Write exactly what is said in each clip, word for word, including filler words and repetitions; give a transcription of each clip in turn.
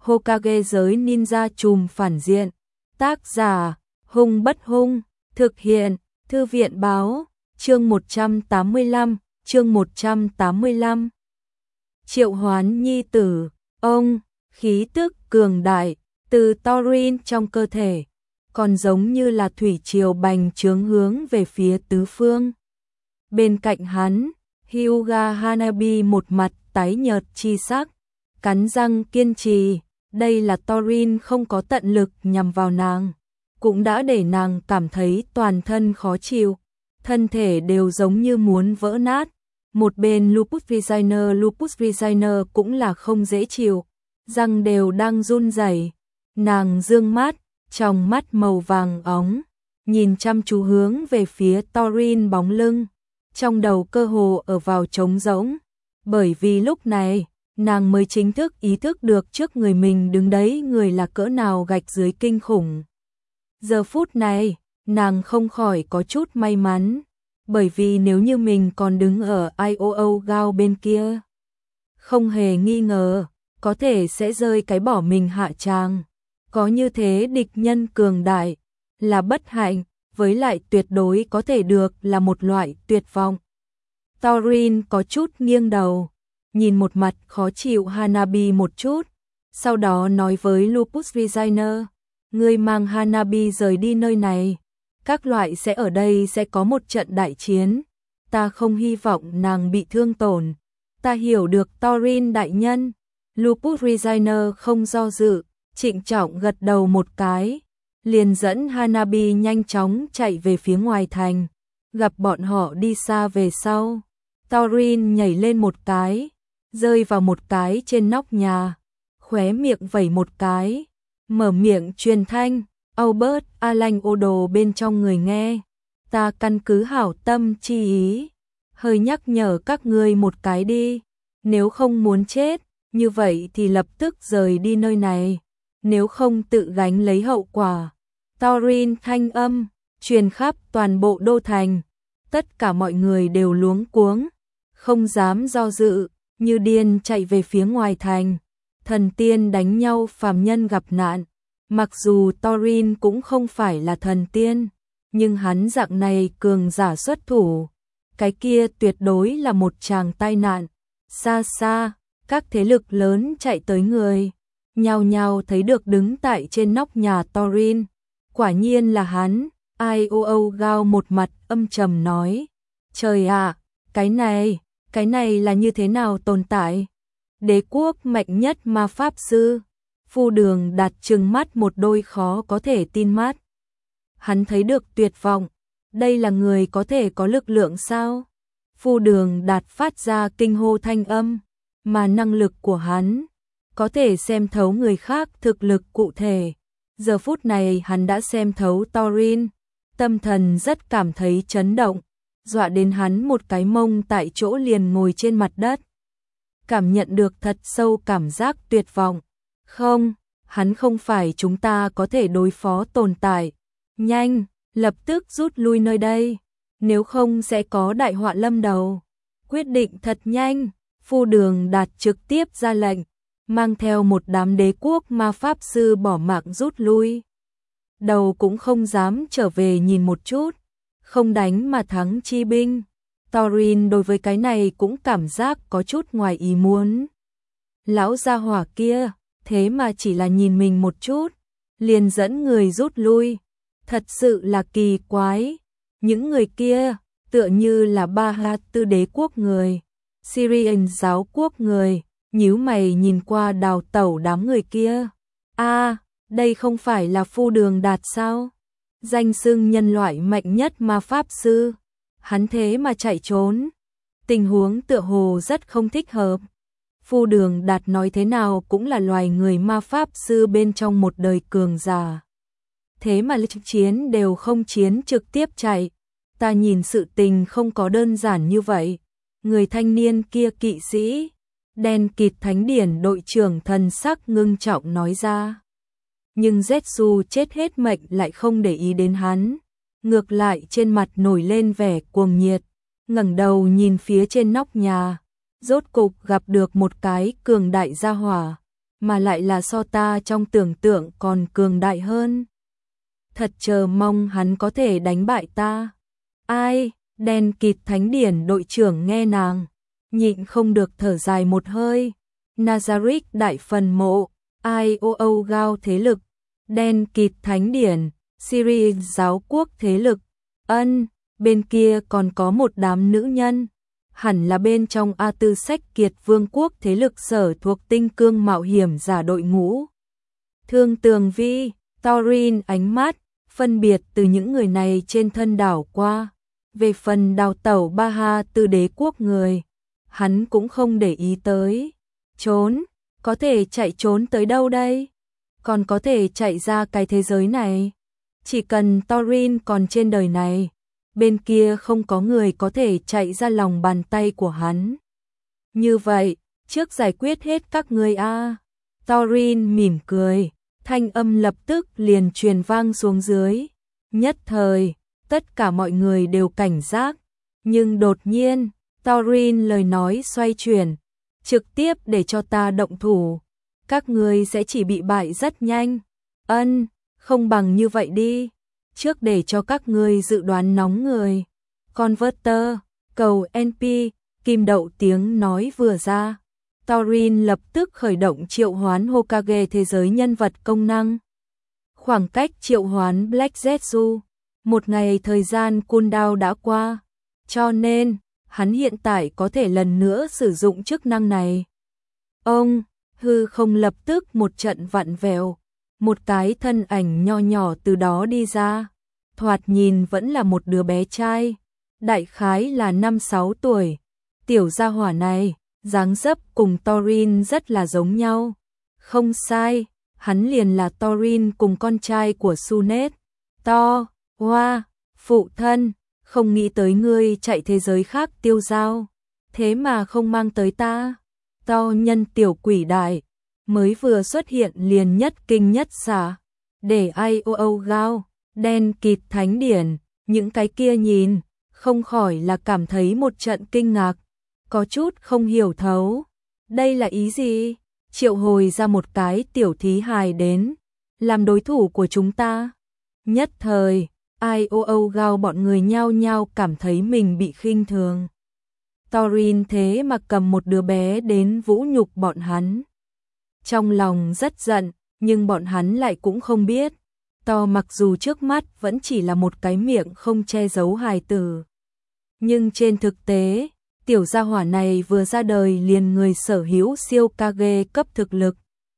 Hokage giới ninja trùm phản diện. Tác giả, Hung Bất Hung, thực hiện, Thư viện báo, chương một trăm tám mươi lăm, chương một trăm tám mươi lăm. Triệu hoán nhi tử, ông, khí tức cường đại, từ Thorin trong cơ thể, còn giống như là thủy triều bành trướng hướng về phía tứ phương. Bên cạnh hắn, Hyuga Hanabi một mặt tái nhợt chi sắc, cắn răng kiên trì, đây là Thorin không có tận lực nhằm vào nàng, cũng đã để nàng cảm thấy toàn thân khó chịu, thân thể đều giống như muốn vỡ nát. Một bên Lupus Designer, Lupus Designer cũng là không dễ chịu, răng đều đang run rẩy. Nàng dương mắt, trong mắt màu vàng óng, nhìn chăm chú hướng về phía Thorin bóng lưng, trong đầu cơ hồ ở vào trống rỗng, bởi vì lúc này, nàng mới chính thức ý thức được trước người mình đứng đấy người là cỡ nào gạch dưới kinh khủng. Giờ phút này, nàng không khỏi có chút may mắn, bởi vì nếu như mình còn đứng ở i o o Gao bên kia, không hề nghi ngờ, có thể sẽ rơi cái bỏ mình hạ tràng. Có như thế địch nhân cường đại, là bất hạnh, với lại tuyệt đối có thể được là một loại tuyệt vọng. Thorin có chút nghiêng đầu, nhìn một mặt khó chịu Hanabi một chút, sau đó nói với Lupus Designer, ngươi mang Hanabi rời đi nơi này, các loại sẽ ở đây sẽ có một trận đại chiến, ta không hy vọng nàng bị thương tổn, ta hiểu được Thorin đại nhân. Lupus Designer không do dự, trịnh trọng gật đầu một cái, liền dẫn Hanabi nhanh chóng chạy về phía ngoài thành, gặp bọn họ đi xa về sau. Thorin nhảy lên một cái, rơi vào một cái trên nóc nhà, khóe miệng vẩy một cái, mở miệng truyền thanh, Albert Alan Odo bên trong người nghe, ta căn cứ hảo tâm chi ý, hơi nhắc nhở các ngươi một cái đi, nếu không muốn chết, như vậy thì lập tức rời đi nơi này, nếu không tự gánh lấy hậu quả. Thorin thanh âm truyền khắp toàn bộ đô thành, tất cả mọi người đều luống cuống, không dám do dự, như điên chạy về phía ngoài thành. Thần tiên đánh nhau phàm nhân gặp nạn, mặc dù Thorin cũng không phải là thần tiên, nhưng hắn dạng này cường giả xuất thủ, cái kia tuyệt đối là một tràng tai nạn. Xa xa, các thế lực lớn chạy tới người, nhao nhao thấy được đứng tại trên nóc nhà Thorin, quả nhiên là hắn. i o o Gao một mặt âm trầm nói, trời ạ, cái này, cái này là như thế nào tồn tại? Đế quốc mạnh nhất ma pháp sư. Phu Đường Đạt trừng mắt một đôi khó có thể tin mắt. Hắn thấy được tuyệt vọng, đây là người có thể có lực lượng sao? Phu Đường Đạt phát ra kinh hô thanh âm, mà năng lực của hắn có thể xem thấu người khác thực lực cụ thể. Giờ phút này hắn đã xem thấu Thorin, tâm thần rất cảm thấy chấn động, dọa đến hắn một cái mông tại chỗ liền ngồi trên mặt đất. Cảm nhận được thật sâu cảm giác tuyệt vọng. Không, hắn không phải chúng ta có thể đối phó tồn tại. Nhanh, lập tức rút lui nơi đây, nếu không sẽ có đại họa lâm đầu. Quyết định thật nhanh, Phu Đường Đạt trực tiếp ra lệnh, mang theo một đám đế quốc ma pháp sư bỏ mạng rút lui. Đầu cũng không dám trở về nhìn một chút, không đánh mà thắng chi binh. Thorin đối với cái này cũng cảm giác có chút ngoài ý muốn. Lão gia hỏa kia, thế mà chỉ là nhìn mình một chút, liền dẫn người rút lui. Thật sự là kỳ quái. Những người kia, tựa như là Ba Ha Tư đế quốc người, Syrian giáo quốc người, nhíu mày nhìn qua đào tẩu đám người kia. A, đây không phải là Phu Đường Đạt sao? Danh xưng nhân loại mạnh nhất ma pháp sư, hắn thế mà chạy trốn. Tình huống tựa hồ rất không thích hợp. Phu Đường Đạt nói thế nào cũng là loài người ma pháp sư bên trong một đời cường giả. Thế mà lực chiến đều không chiến trực tiếp chạy. Ta nhìn sự tình không có đơn giản như vậy. Người thanh niên kia kỵ sĩ, đen kịt thánh điển đội trưởng thần sắc ngưng trọng nói ra. Nhưng Zetsu chết hết mệnh lại không để ý đến hắn. Ngược lại trên mặt nổi lên vẻ cuồng nhiệt, ngẩng đầu nhìn phía trên nóc nhà, rốt cục gặp được một cái cường đại gia hỏa, mà lại là so ta trong tưởng tượng còn cường đại hơn. Thật chờ mong hắn có thể đánh bại ta. Ai, đen kịt thánh điển đội trưởng nghe nàng, nhịn không được thở dài một hơi. Nazarick đại phần mộ, i o o Gao thế lực, đen kịt thánh điển, Syria giáo quốc thế lực, ân, bên kia còn có một đám nữ nhân, hẳn là bên trong A Tư Sách Kiệt Vương quốc thế lực sở thuộc tinh cương mạo hiểm giả đội ngũ. Thương Tường Vi, Thorin ánh mắt, phân biệt từ những người này trên thân đảo qua. Về phần đào tẩu Ba Ha từ đế quốc người, hắn cũng không để ý tới. Trốn, có thể chạy trốn tới đâu đây? Còn có thể chạy ra cái thế giới này. Chỉ cần Thorin còn trên đời này, bên kia không có người có thể chạy ra lòng bàn tay của hắn. Như vậy, trước giải quyết hết các ngươi a. Thorin mỉm cười, thanh âm lập tức liền truyền vang xuống dưới. Nhất thời, tất cả mọi người đều cảnh giác, nhưng đột nhiên, Thorin lời nói xoay chuyển, trực tiếp để cho ta động thủ, các ngươi sẽ chỉ bị bại rất nhanh. Ân, không bằng như vậy đi, trước để cho các ngươi dự đoán nóng người. Converter, cầu en pê, kim đậu tiếng nói vừa ra. Thorin lập tức khởi động triệu hoán Hokage thế giới nhân vật công năng. Khoảng cách triệu hoán Black Zetsu, một ngày thời gian cooldown đã qua, cho nên hắn hiện tại có thể lần nữa sử dụng chức năng này. Ông, hư không lập tức một trận vặn vẹo, một cái thân ảnh nho nhỏ từ đó đi ra, thoạt nhìn vẫn là một đứa bé trai, đại khái là năm sáu tuổi. Tiểu gia hỏa này, dáng dấp cùng Thorin rất là giống nhau. Không sai, hắn liền là Thorin cùng con trai của Sunet. To, hoa, phụ thân, không nghĩ tới ngươi chạy thế giới khác tiêu dao, thế mà không mang tới ta. To nhân tiểu quỷ đại, mới vừa xuất hiện liền nhất kinh nhất xả, để i o o Gao, đen kịt thánh điển, những cái kia nhìn, không khỏi là cảm thấy một trận kinh ngạc, có chút không hiểu thấu. Đây là ý gì? Triệu hồi ra một cái tiểu thí hài đến, làm đối thủ của chúng ta. Nhất thời, i o o Gao bọn người nhao nhao cảm thấy mình bị khinh thường. Thorin thế mà cầm một đứa bé đến vũ nhục bọn hắn. Trong lòng rất giận, nhưng bọn hắn lại cũng không biết. To mặc dù trước mắt vẫn chỉ là một cái miệng không che giấu hài tử, nhưng trên thực tế, tiểu gia hỏa này vừa ra đời liền người sở hữu siêu Kage cấp thực lực.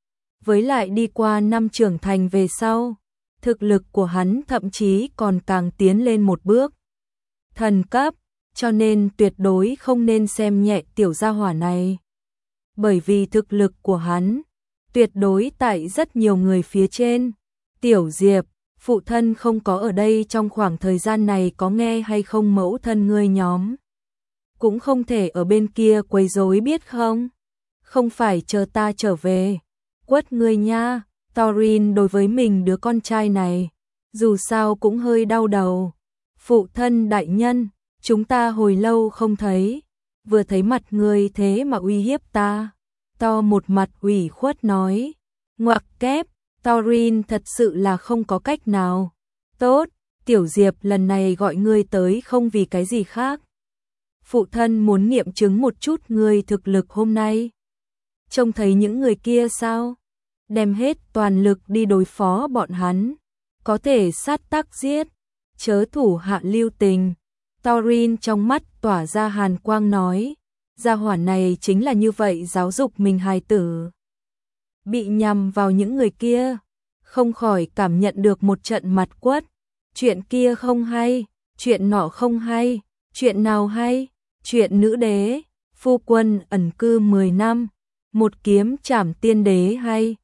Với lại đi qua năm trưởng thành về sau, thực lực của hắn thậm chí còn càng tiến lên một bước. Thần cấp, cho nên tuyệt đối không nên xem nhẹ tiểu gia hỏa này. Bởi vì thực lực của hắn, tuyệt đối tại rất nhiều người phía trên. Tiểu Diệp, phụ thân không có ở đây trong khoảng thời gian này, có nghe hay không mẫu thân ngươi nhóm? Cũng không thể ở bên kia quấy rối biết không? Không phải chờ ta trở về. Quất ngươi nha. Thorin đối với mình đứa con trai này, dù sao cũng hơi đau đầu. Phụ thân đại nhân, chúng ta hồi lâu không thấy, vừa thấy mặt ngươi thế mà uy hiếp ta. To một mặt ủy khuất nói. Ngoặc kép, Thorin thật sự là không có cách nào. Tốt, Tiểu Diệp lần này gọi ngươi tới không vì cái gì khác. Phụ thân muốn nghiệm chứng một chút ngươi thực lực hôm nay. Trông thấy những người kia sao? Đem hết toàn lực đi đối phó bọn hắn, có thể sát tác giết, chớ thủ hạ lưu tình. Thorin trong mắt tỏa ra hàn quang nói, gia hỏa này chính là như vậy giáo dục mình hài tử. Bị nhằm vào những người kia, không khỏi cảm nhận được một trận mặt quất. Chuyện kia không hay, chuyện nọ không hay, chuyện nào hay? Chuyện nữ đế, phu quân ẩn cư mười năm, một kiếm trảm tiên đế hay?